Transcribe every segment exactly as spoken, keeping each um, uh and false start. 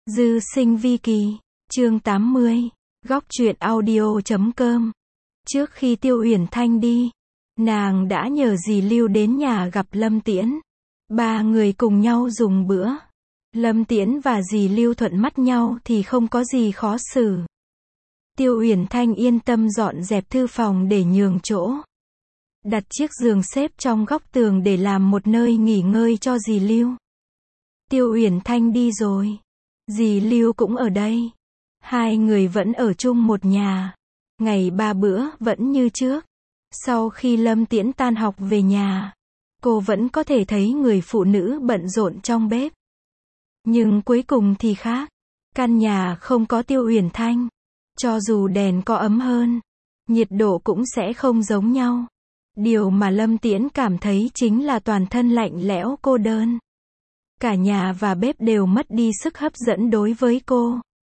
Dư sinh vi kỳ, chương tám mươi, góc truyện audio chấm com. Trước khi Tiêu Uyển Thanh đi, nàng đã nhờ dì Lưu đến nhà gặp Lâm Tiễn. Ba người cùng nhau dùng bữa. Lâm Tiễn và dì Lưu thuận mắt nhau thì không có gì khó xử. Tiêu Uyển Thanh yên tâm dọn dẹp thư phòng để nhường chỗ. Đặt chiếc giường xếp trong góc tường để làm một nơi nghỉ ngơi cho dì Lưu. Tiêu Uyển Thanh đi rồi. Dì Lưu cũng ở đây. Hai người vẫn ở chung một nhà. Ngày ba bữa vẫn như trước. Sau khi Lâm Tiễn tan học về nhà, cô vẫn có thể thấy người phụ nữ bận rộn trong bếp. Nhưng cuối cùng thì khác. Căn nhà không có Tiêu Uyển Thanh. Cho dù đèn có ấm hơn, nhiệt độ cũng sẽ không giống nhau. Điều mà Lâm Tiễn cảm thấy chính là toàn thân lạnh lẽo cô đơn. Cả nhà và bếp đều mất đi sức hấp dẫn đối với cô.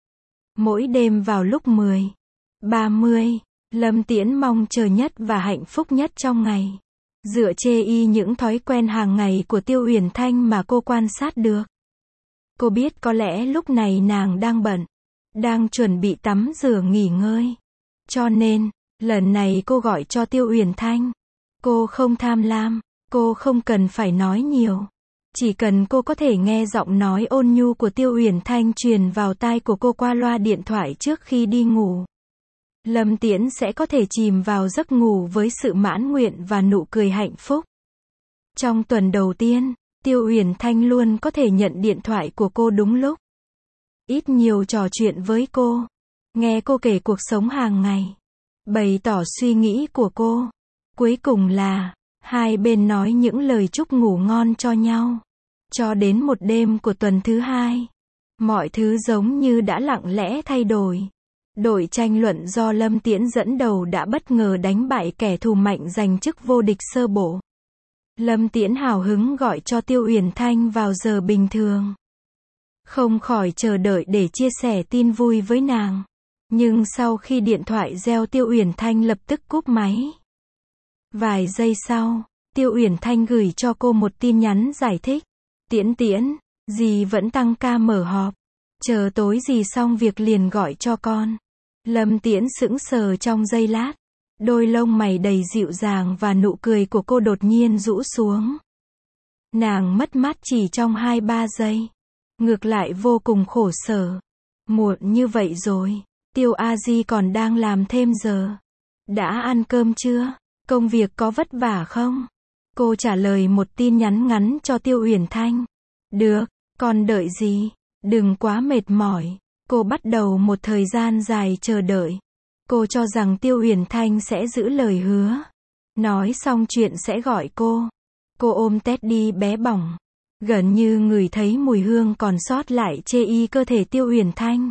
Mỗi đêm vào lúc mười, ba mươi, Lâm Tiễn mong chờ nhất và hạnh phúc nhất trong ngày. Dựa chê y những thói quen hàng ngày của Tiêu Uyển Thanh mà cô quan sát được. Cô biết có lẽ lúc này nàng đang bận, đang chuẩn bị tắm rửa nghỉ ngơi. Cho nên, lần này cô gọi cho Tiêu Uyển Thanh. Cô không tham lam, cô không cần phải nói nhiều. Chỉ cần cô có thể nghe giọng nói ôn nhu của Tiêu Uyển Thanh truyền vào tai của cô qua loa điện thoại trước khi đi ngủ, Lâm Tiễn sẽ có thể chìm vào giấc ngủ với sự mãn nguyện và nụ cười hạnh phúc. Trong tuần đầu tiên, Tiêu Uyển Thanh luôn có thể nhận điện thoại của cô đúng lúc. Ít nhiều trò chuyện với cô, nghe cô kể cuộc sống hàng ngày, bày tỏ suy nghĩ của cô. Cuối cùng là, hai bên nói những lời chúc ngủ ngon cho nhau. Cho đến một đêm của tuần thứ hai, mọi thứ giống như đã lặng lẽ thay đổi. Đội tranh luận do Lâm Tiễn dẫn đầu đã bất ngờ đánh bại kẻ thù mạnh giành chức vô địch sơ bộ. Lâm Tiễn hào hứng gọi cho Tiêu Uyển Thanh vào giờ bình thường. Không khỏi chờ đợi để chia sẻ tin vui với nàng. Nhưng sau khi điện thoại reo Tiêu Uyển Thanh lập tức cúp máy. Vài giây sau, Tiêu Uyển Thanh gửi cho cô một tin nhắn giải thích. Tiễn Tiễn, dì vẫn tăng ca mở họp. Chờ tối dì xong việc liền gọi cho con. Lâm Tiễn sững sờ trong giây lát. Đôi lông mày đầy dịu dàng và nụ cười của cô đột nhiên rũ xuống. Nàng mất mát chỉ trong hai ba giây. Ngược lại vô cùng khổ sở. Muộn như vậy rồi, Tiêu A Di còn đang làm thêm giờ. Đã ăn cơm chưa? Công việc có vất vả không? Cô trả lời một tin nhắn ngắn cho Tiêu Uyển Thanh. Được, còn đợi gì? Đừng quá mệt mỏi. Cô bắt đầu một thời gian dài chờ đợi. Cô cho rằng Tiêu Uyển Thanh sẽ giữ lời hứa. Nói xong chuyện sẽ gọi cô. Cô ôm Teddy bé bỏng. Gần như ngửi thấy mùi hương còn sót lại chê y cơ thể Tiêu Uyển Thanh.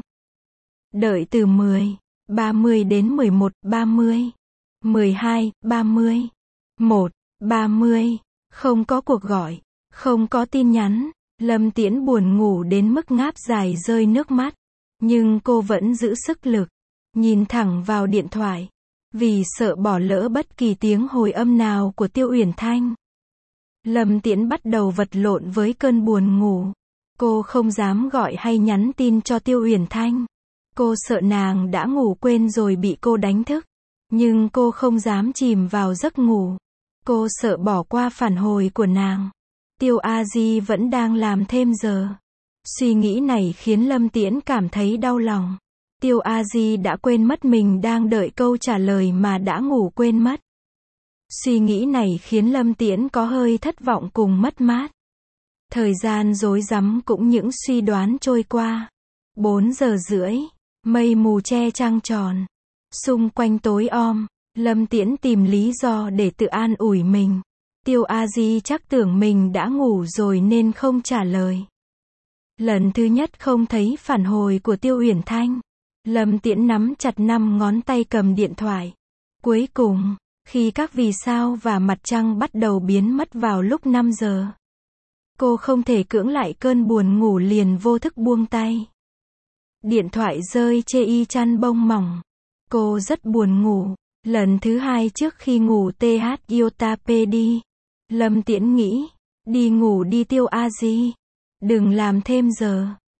Đợi từ mười, ba mươi đến mười một, ba mươi, mười hai, ba mươi, một, ba mươi. Không có cuộc gọi, không có tin nhắn. Lâm Tiễn buồn ngủ đến mức ngáp dài rơi nước mắt. Nhưng cô vẫn giữ sức lực. Nhìn thẳng vào điện thoại. Vì sợ bỏ lỡ bất kỳ tiếng hồi âm nào của Tiêu Uyển Thanh. Lâm Tiễn bắt đầu vật lộn với cơn buồn ngủ. Cô không dám gọi hay nhắn tin cho Tiêu Uyển Thanh. Cô sợ nàng đã ngủ quên rồi bị cô đánh thức. Nhưng cô không dám chìm vào giấc ngủ. Cô sợ bỏ qua phản hồi của nàng. Tiêu A Di vẫn đang làm thêm giờ. Suy nghĩ này khiến Lâm Tiễn cảm thấy đau lòng. Tiêu A Di đã quên mất mình đang đợi câu trả lời mà đã ngủ quên mất. Suy nghĩ này khiến Lâm Tiễn có hơi thất vọng cùng mất mát. Thời gian rối rắm cũng những suy đoán trôi qua. Bốn giờ rưỡi, mây mù che trăng tròn. Xung quanh tối om, Lâm Tiễn tìm lý do để tự an ủi mình. Tiêu A Di chắc tưởng mình đã ngủ rồi nên không trả lời. Lần thứ nhất không thấy phản hồi của Tiêu Uyển Thanh. Lâm Tiễn nắm chặt năm ngón tay cầm điện thoại. Cuối cùng, khi các vì sao và mặt trăng bắt đầu biến mất vào lúc năm giờ, cô không thể cưỡng lại cơn buồn ngủ liền vô thức buông tay. Điện thoại rơi chê y chăn bông mỏng. Cô rất buồn ngủ. Lần thứ hai trước khi ngủ tê hát Iota P đi. Lâm Tiễn nghĩ, đi ngủ đi Tiêu A Di. Đừng làm thêm giờ.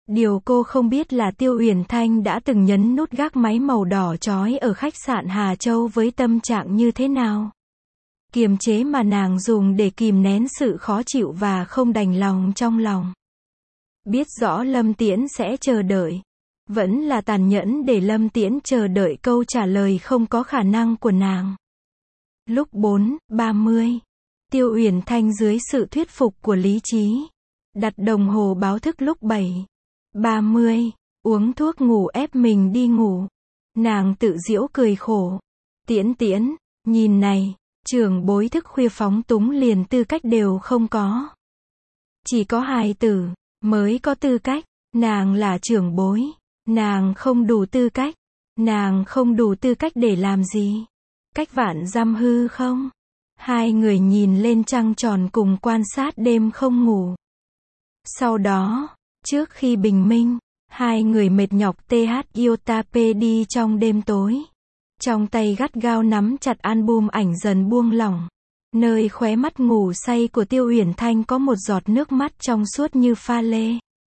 Điều cô không biết là Tiêu Uyển Thanh đã từng nhấn nút gác máy màu đỏ chói ở khách sạn Hà Châu với tâm trạng như thế nào. Kiềm chế mà nàng dùng để kìm nén sự khó chịu và không đành lòng trong lòng. Biết rõ Lâm Tiễn sẽ chờ đợi. Vẫn là tàn nhẫn để Lâm Tiễn chờ đợi câu trả lời không có khả năng của nàng. Lúc bốn ba mươi, Tiêu Uyển Thanh dưới sự thuyết phục của lý trí, đặt đồng hồ báo thức lúc bảy ba mươi, uống thuốc ngủ ép mình đi ngủ. Nàng tự giễu cười khổ. Tiễn Tiễn, nhìn này, trưởng bối thức khuya phóng túng liền tư cách đều không có. Chỉ có hài tử mới có tư cách, nàng là trưởng bối, nàng không đủ tư cách, nàng không đủ tư cách để làm gì? Cách vạn dặm hư không? Hai người nhìn lên trăng tròn cùng quan sát đêm không ngủ. Sau đó, trước khi bình minh, hai người mệt nhọc tê hát Yotape đi trong đêm tối. Trong tay gắt gao nắm chặt album ảnh dần buông lỏng. Nơi khóe mắt ngủ say của Tiêu Uyển Thanh có một giọt nước mắt trong suốt như pha lê.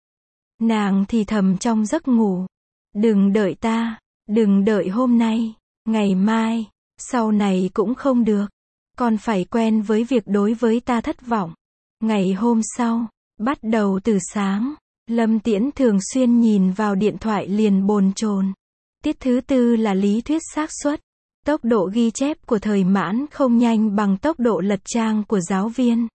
Nàng thì thầm trong giấc ngủ. Đừng đợi ta, đừng đợi hôm nay, ngày mai, sau này cũng không được. Con phải quen với việc đối với ta thất vọng. Ngày hôm sau, bắt đầu từ sáng, Lâm Tiễn thường xuyên nhìn vào điện thoại liền bồn chồn. Tiết thứ tư là lý thuyết xác suất. Tốc độ ghi chép của thời mãn không nhanh bằng tốc độ lật trang của giáo viên.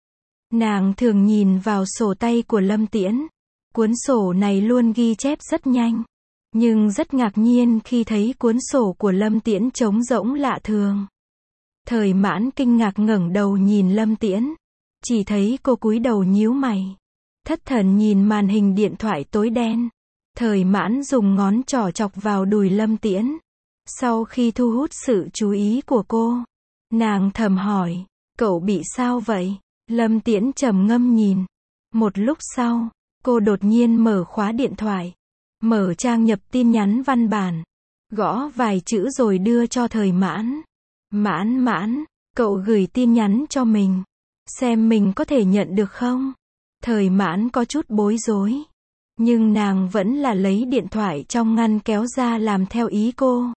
Nàng thường nhìn vào sổ tay của Lâm Tiễn. Cuốn sổ này luôn ghi chép rất nhanh. Nhưng rất ngạc nhiên khi thấy cuốn sổ của Lâm Tiễn trống rỗng lạ thường. Thời mãn kinh ngạc ngẩng đầu nhìn Lâm Tiễn. Chỉ thấy cô cúi đầu nhíu mày. Thất thần nhìn màn hình điện thoại tối đen. Thời mãn dùng ngón trỏ chọc vào đùi Lâm Tiễn. Sau khi thu hút sự chú ý của cô, nàng thầm hỏi, cậu bị sao vậy? Lâm Tiễn trầm ngâm nhìn. Một lúc sau, cô đột nhiên mở khóa điện thoại. Mở trang nhập tin nhắn văn bản. Gõ vài chữ rồi đưa cho thời mãn. Mãn mãn, cậu gửi tin nhắn cho mình. Xem mình có thể nhận được không? Thời mãn có chút bối rối. Nhưng nàng vẫn là lấy điện thoại trong ngăn kéo ra làm theo ý cô.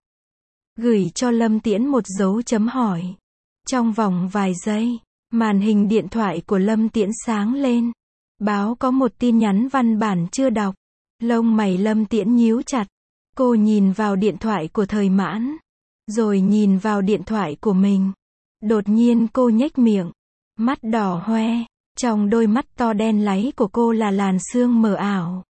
Gửi cho Lâm Tiễn một dấu chấm hỏi. Trong vòng vài giây, màn hình điện thoại của Lâm Tiễn sáng lên. Báo có một tin nhắn văn bản chưa đọc. Lông mày Lâm Tiễn nhíu chặt. Cô nhìn vào điện thoại của thời mãn. Rồi nhìn vào điện thoại của mình. Đột nhiên cô nhếch miệng. Mắt đỏ hoe. Trong đôi mắt to đen láy của cô là làn sương mờ ảo.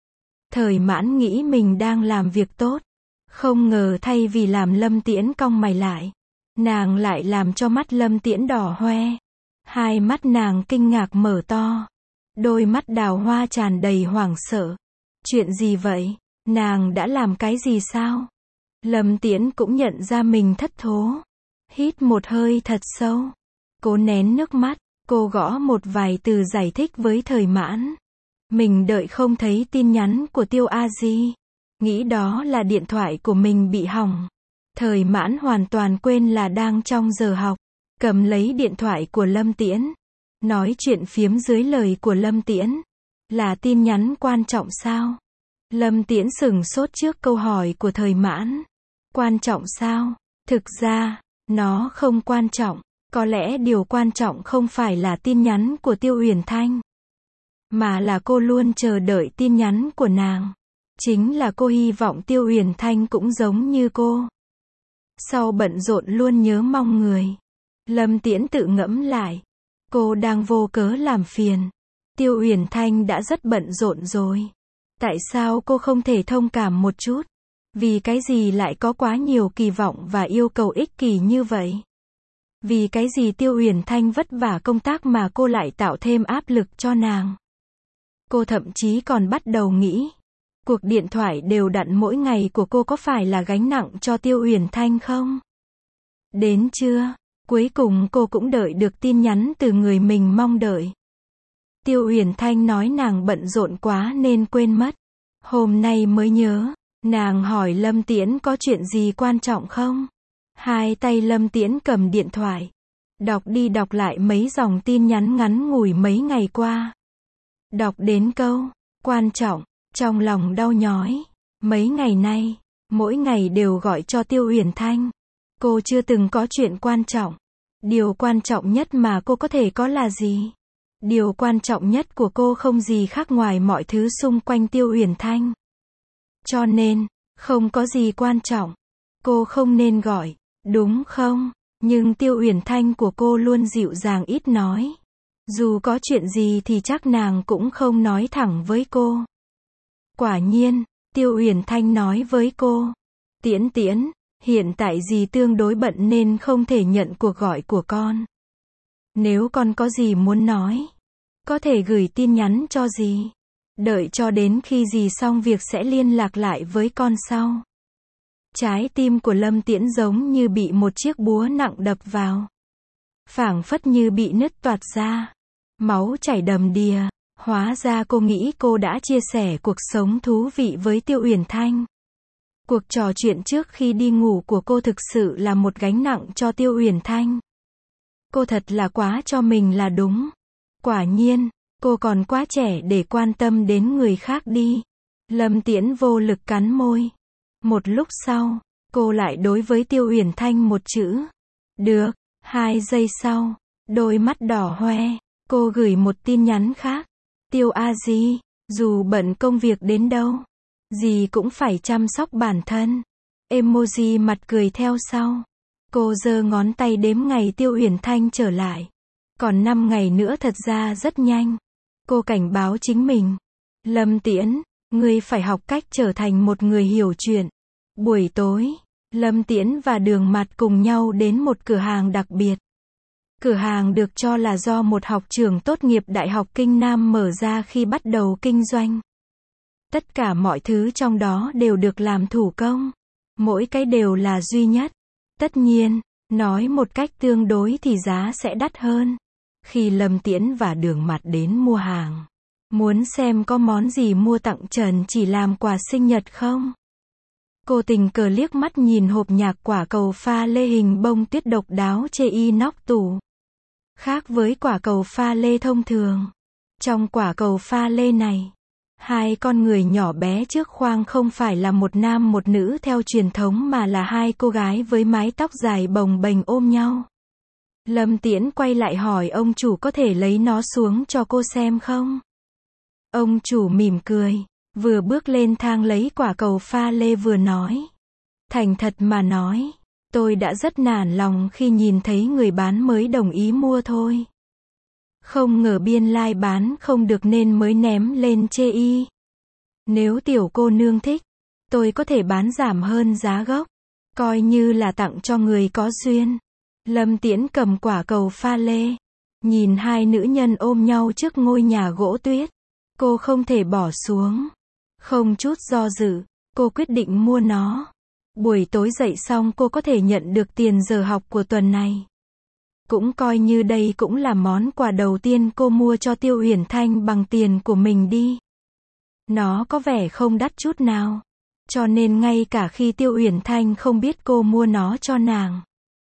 Thời mãn nghĩ mình đang làm việc tốt. Không ngờ thay vì làm Lâm Tiễn cong mày lại, nàng lại làm cho mắt Lâm Tiễn đỏ hoe. Hai mắt nàng kinh ngạc mở to. Đôi mắt đào hoa tràn đầy hoảng sợ. Chuyện gì vậy? Nàng đã làm cái gì sao? Lâm Tiễn cũng nhận ra mình thất thố. Hít một hơi thật sâu. Cố nén nước mắt, cô gõ một vài từ giải thích với thời mãn. Mình đợi không thấy tin nhắn của Tiêu A Di. Nghĩ đó là điện thoại của mình bị hỏng. Thời mãn hoàn toàn quên là đang trong giờ học. Cầm lấy điện thoại của Lâm Tiễn. Nói chuyện phiếm dưới lời của Lâm Tiễn. Là tin nhắn quan trọng sao? Lâm Tiễn sửng sốt trước câu hỏi của thời mãn. Quan trọng sao? Thực ra, nó không quan trọng. Có lẽ điều quan trọng không phải là tin nhắn của Tiêu Uyển Thanh. Mà là cô luôn chờ đợi tin nhắn của nàng. Chính là cô hy vọng Tiêu Uyển Thanh cũng giống như cô. Sau bận rộn luôn nhớ mong người. Lâm Tiễn tự ngẫm lại. Cô đang vô cớ làm phiền. Tiêu Uyển Thanh đã rất bận rộn rồi. Tại sao cô không thể thông cảm một chút? Vì cái gì lại có quá nhiều kỳ vọng và yêu cầu ích kỷ như vậy? Vì cái gì Tiêu Uyển Thanh vất vả công tác mà cô lại tạo thêm áp lực cho nàng? Cô thậm chí còn bắt đầu nghĩ. Cuộc điện thoại đều đặn mỗi ngày của cô có phải là gánh nặng cho Tiêu Uyển Thanh không? Đến trưa, cuối cùng cô cũng đợi được tin nhắn từ người mình mong đợi. Tiêu Uyển Thanh nói nàng bận rộn quá nên quên mất. Hôm nay mới nhớ, nàng hỏi Lâm Tiễn có chuyện gì quan trọng không? Hai tay Lâm Tiễn cầm điện thoại. Đọc đi đọc lại mấy dòng tin nhắn ngắn ngủi mấy ngày qua. Đọc đến câu, quan trọng, Trong lòng đau nhói. Mấy ngày nay, mỗi ngày đều gọi cho Tiêu Uyển Thanh. Cô chưa từng có chuyện quan trọng. Điều quan trọng nhất mà cô có thể có là gì? Điều quan trọng nhất của cô không gì khác ngoài mọi thứ xung quanh Tiêu Uyển Thanh. Cho nên, không có gì quan trọng. Cô không nên gọi, đúng không? Nhưng Tiêu Uyển Thanh của cô luôn dịu dàng ít nói. Dù có chuyện gì thì chắc nàng cũng không nói thẳng với cô. Quả nhiên, Tiêu Uyển Thanh nói với cô. Tiễn Tiễn, hiện tại dì tương đối bận nên không thể nhận cuộc gọi của con. Nếu con có gì muốn nói, có thể gửi tin nhắn cho dì. Đợi cho đến khi dì xong việc sẽ liên lạc lại với con sau. Trái tim của Lâm Tiễn giống như bị một chiếc búa nặng đập vào. Phảng phất như bị nứt toạc ra. Máu chảy đầm đìa. Hóa ra cô nghĩ cô đã chia sẻ cuộc sống thú vị với Tiêu Uyển Thanh. Cuộc trò chuyện trước khi đi ngủ của cô thực sự là một gánh nặng cho Tiêu Uyển Thanh. Cô thật là quá cho mình là đúng. Quả nhiên, cô còn quá trẻ để quan tâm đến người khác đi. Lâm Tiễn vô lực cắn môi. Một lúc sau, cô lại đối với Tiêu Uyển Thanh một chữ. Được. Hai giây sau, đôi mắt đỏ hoe, cô gửi một tin nhắn khác. Tiêu a di, dù bận công việc đến đâu, dì cũng phải chăm sóc bản thân. Emoji mặt cười theo sau. Cô giơ ngón tay đếm ngày Tiêu Uyển Thanh trở lại. Còn năm ngày nữa thật ra rất nhanh. Cô cảnh báo chính mình. Lâm Tiễn, ngươi phải học cách trở thành một người hiểu chuyện. Buổi tối, Lâm Tiễn và Đường Mạt cùng nhau đến một cửa hàng đặc biệt. Cửa hàng được cho là do một học trưởng tốt nghiệp Đại học Kinh Nam mở ra khi bắt đầu kinh doanh. Tất cả mọi thứ trong đó đều được làm thủ công. Mỗi cái đều là duy nhất. Tất nhiên, nói một cách tương đối thì giá sẽ đắt hơn. Khi Lâm Tiễn và Đường Mạt đến mua hàng, muốn xem có món gì mua tặng Trần chỉ làm quà sinh nhật không? Cô tình cờ liếc mắt nhìn hộp nhạc quả cầu pha lê hình bông tuyết độc đáo chê inox tủ. Khác với quả cầu pha lê thông thường. Trong quả cầu pha lê này, hai con người nhỏ bé trước khoang không phải là một nam một nữ theo truyền thống mà là hai cô gái với mái tóc dài bồng bềnh ôm nhau. Lâm Tiễn quay lại hỏi ông chủ có thể lấy nó xuống cho cô xem không? Ông chủ mỉm cười, vừa bước lên thang lấy quả cầu pha lê vừa nói. Thành thật mà nói, tôi đã rất nản lòng khi nhìn thấy người bán mới đồng ý mua thôi. Không ngờ biên lai like bán không được nên mới ném lên chê y. Nếu tiểu cô nương thích, tôi có thể bán giảm hơn giá gốc. Coi như là tặng cho người có duyên. Lâm Tiễn cầm quả cầu pha lê. Nhìn hai nữ nhân ôm nhau trước ngôi nhà gỗ tuyết. Cô không thể bỏ xuống. Không chút do dự, cô quyết định mua nó. Buổi tối dậy xong cô có thể nhận được tiền giờ học của tuần này. Cũng coi như đây cũng là món quà đầu tiên cô mua cho Tiêu Uyển Thanh bằng tiền của mình đi. Nó có vẻ không đắt chút nào. Cho nên ngay cả khi Tiêu Uyển Thanh không biết cô mua nó cho nàng,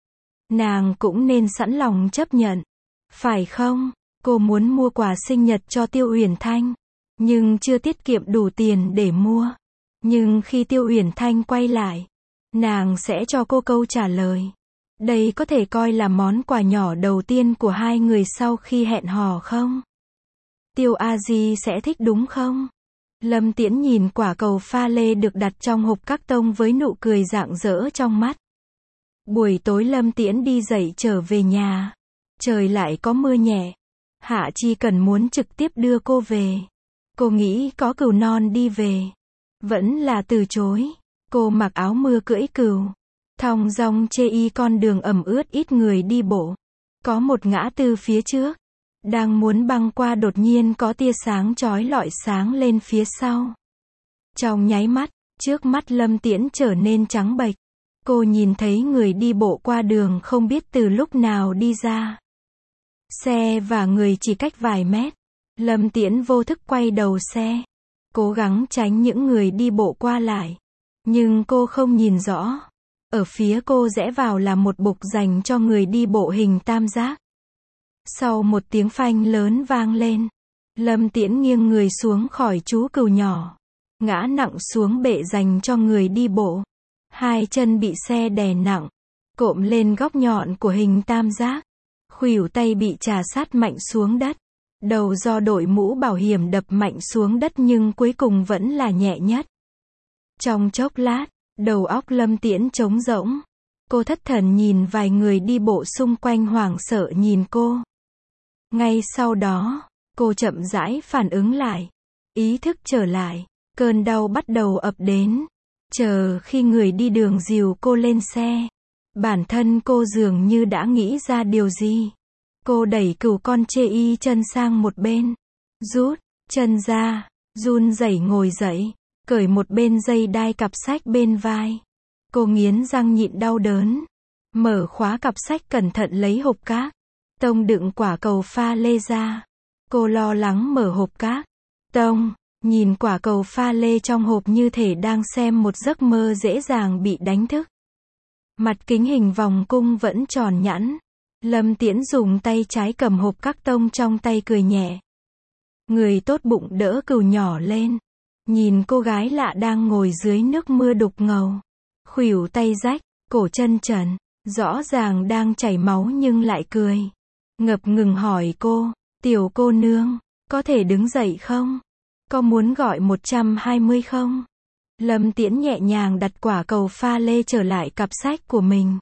nàng cũng nên sẵn lòng chấp nhận. Phải không? Cô muốn mua quà sinh nhật cho Tiêu Uyển Thanh, nhưng chưa tiết kiệm đủ tiền để mua. Nhưng khi Tiêu Uyển Thanh quay lại, nàng sẽ cho cô câu trả lời. Đây có thể coi là món quà nhỏ đầu tiên của hai người sau khi hẹn hò không? Tiêu a di sẽ thích đúng không? Lâm Tiễn nhìn quả cầu pha lê được đặt trong hộp các tông với nụ cười rạng rỡ trong mắt. Buổi tối Lâm Tiễn đi dậy trở về nhà. Trời lại có mưa nhẹ. Hạ Chi Cần muốn trực tiếp đưa cô về. Cô nghĩ có cừu non đi về. Vẫn là từ chối. Cô mặc áo mưa cưỡi cừu. Thong dong chê y con đường ẩm ướt ít người đi bộ. Có một ngã tư phía trước. Đang muốn băng qua đột nhiên có tia sáng chói lọi sáng lên phía sau. Trong nháy mắt, trước mắt Lâm Tiễn trở nên trắng bệch. Cô nhìn thấy người đi bộ qua đường không biết từ lúc nào đi ra. Xe và người chỉ cách vài mét. Lâm Tiễn vô thức quay đầu xe. Cố gắng tránh những người đi bộ qua lại. Nhưng cô không nhìn rõ. Ở phía cô rẽ vào là một bục dành cho người đi bộ hình tam giác. Sau một tiếng phanh lớn vang lên, Lâm Tiễn nghiêng người xuống khỏi chú cừu nhỏ. ngã nặng xuống bệ dành cho người đi bộ. Hai chân bị xe đè nặng, cộm lên góc nhọn của hình tam giác. Khuỷu tay bị chà sát mạnh xuống đất. Đầu do đội mũ bảo hiểm đập mạnh xuống đất nhưng cuối cùng vẫn là nhẹ nhất. Trong chốc lát, đầu óc Lâm Tiễn trống rỗng. Cô thất thần nhìn vài người đi bộ xung quanh hoảng sợ nhìn cô. Ngay sau đó, cô chậm rãi phản ứng lại. Ý thức trở lại. Cơn đau bắt đầu ập đến. Chờ khi người đi đường dìu cô lên xe. Bản thân cô dường như đã nghĩ ra điều gì. Cô đẩy cừu con chê y chân sang một bên. Rút chân ra. Run rẩy ngồi dậy. Cởi một bên dây đai cặp sách bên vai. Cô nghiến răng nhịn đau đớn. Mở khóa cặp sách cẩn thận lấy hộp cát. Tông đựng quả cầu pha lê ra. Cô lo lắng mở hộp cát. Tông nhìn quả cầu pha lê trong hộp như thể đang xem một giấc mơ dễ dàng bị đánh thức. Mặt kính hình vòng cung vẫn tròn nhẵn. Lâm Tiễn dùng tay trái cầm hộp các tông trong tay cười nhẹ. Người tốt bụng đỡ cừu nhỏ lên. Nhìn cô gái lạ đang ngồi dưới nước mưa đục ngầu. Khuỷu tay rách, cổ chân trần, rõ ràng đang chảy máu nhưng lại cười. Ngập ngừng hỏi cô, tiểu cô nương, có thể đứng dậy không? Có muốn gọi một trăm hai mươi không? Lâm Tiễn nhẹ nhàng đặt quả cầu pha lê trở lại cặp sách của mình.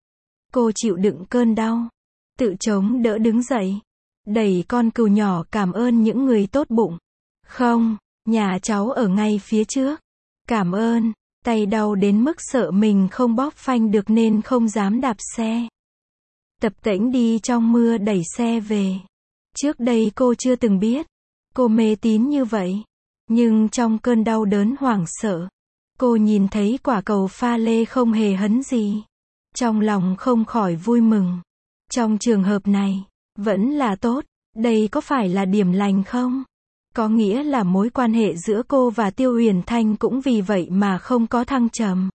Cô chịu đựng cơn đau. Tự chống đỡ đứng dậy. Đẩy con cừu nhỏ cảm ơn những người tốt bụng. Không, nhà cháu ở ngay phía trước. Cảm ơn. Tay đau đến mức sợ mình không bóp phanh được nên không dám đạp xe. Tập tễnh đi trong mưa đẩy xe về. Trước đây cô chưa từng biết. Cô mê tín như vậy. Nhưng trong cơn đau đớn hoảng sợ, cô nhìn thấy quả cầu pha lê không hề hấn gì. Trong lòng không khỏi vui mừng. Trong trường hợp này, vẫn là tốt. Đây có phải là điểm lành không? Có nghĩa là mối quan hệ giữa cô và Tiêu Uyển Thanh cũng vì vậy mà không có thăng trầm.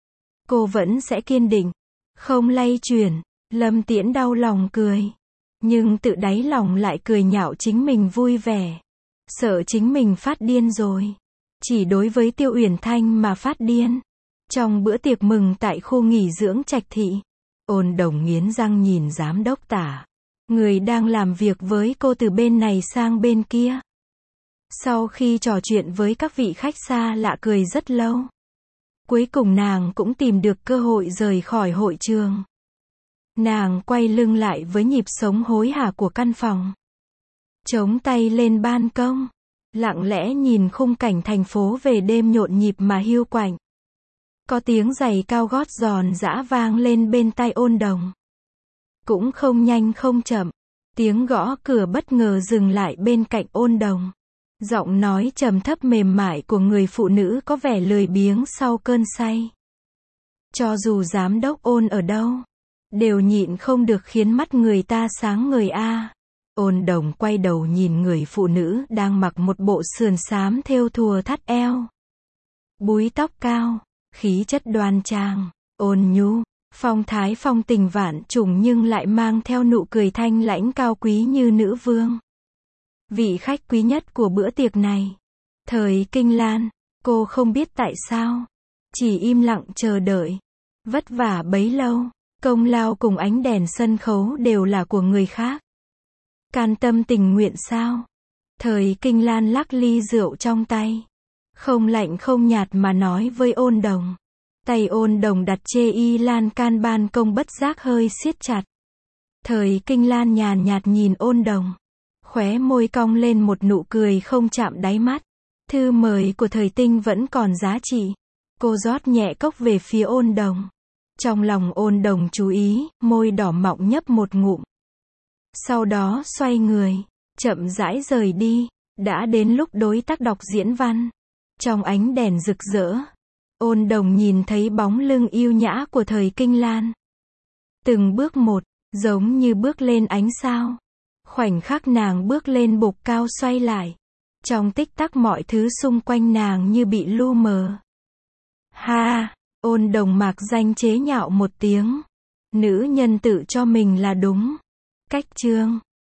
Cô vẫn sẽ kiên định, không lay chuyển. Lâm Tiễn đau lòng cười. Nhưng tự đáy lòng lại cười nhạo chính mình vui vẻ. Sợ chính mình phát điên rồi. Chỉ đối với Tiêu Uyển Thanh mà phát điên. Trong bữa tiệc mừng tại khu nghỉ dưỡng Trạch Thị, Ôn Đồng nghiến răng nhìn giám đốc Tả. Người đang làm việc với cô từ bên này sang bên kia. Sau khi trò chuyện với các vị khách xa lạ cười rất lâu, cuối cùng nàng cũng tìm được cơ hội rời khỏi hội trường. Nàng quay lưng lại với nhịp sống hối hả của căn phòng. Chống tay lên ban công. Lặng lẽ nhìn khung cảnh thành phố về đêm nhộn nhịp mà hiu quạnh. Có tiếng giày cao gót giòn giã vang lên bên tai Ôn Đồng. Cũng không nhanh không chậm. Tiếng gõ cửa bất ngờ dừng lại bên cạnh Ôn Đồng. Giọng nói trầm thấp mềm mại của người phụ nữ có vẻ lười biếng sau cơn say. Cho dù giám đốc Ôn ở đâu, đều nhịn không được khiến mắt người ta sáng ngời a. Ôn Đồng quay đầu nhìn người phụ nữ đang mặc một bộ sườn xám thêu thùa thắt eo. Búi tóc cao, khí chất đoan trang, ôn nhu, phong thái phong tình vạn trùng nhưng lại mang theo nụ cười thanh lãnh cao quý như nữ vương. Vị khách quý nhất của bữa tiệc này. Thời Kinh Lan, cô không biết tại sao. Chỉ im lặng chờ đợi. Vất vả bấy lâu, công lao cùng ánh đèn sân khấu đều là của người khác. Can tâm tình nguyện sao? Thời Kinh Lan lắc ly rượu trong tay. Không lạnh không nhạt mà nói với Ôn Đồng. Tay Ôn Đồng đặt chê y lan can ban công bất giác hơi siết chặt. Thời Kinh Lan nhàn nhạt nhìn Ôn Đồng. Khóe môi cong lên một nụ cười không chạm đáy mắt. Thư mời của Thời Tinh vẫn còn giá trị. Cô rót nhẹ cốc về phía Ôn Đồng. Trong lòng Ôn Đồng chú ý, môi đỏ mọng nhấp một ngụm. Sau đó xoay người, chậm rãi rời đi. Đã đến lúc đối tác đọc diễn văn. Trong ánh đèn rực rỡ, Ôn Đồng nhìn thấy bóng lưng yêu nhã của Thời Kinh Lan. Từng bước một, giống như bước lên ánh sao. Khoảnh khắc nàng bước lên bục cao xoay lại. Trong tích tắc mọi thứ xung quanh nàng như bị lu mờ. Ha, Ôn Đồng mạc danh chế nhạo một tiếng. Nữ nhân tự cho mình là đúng. Cách chương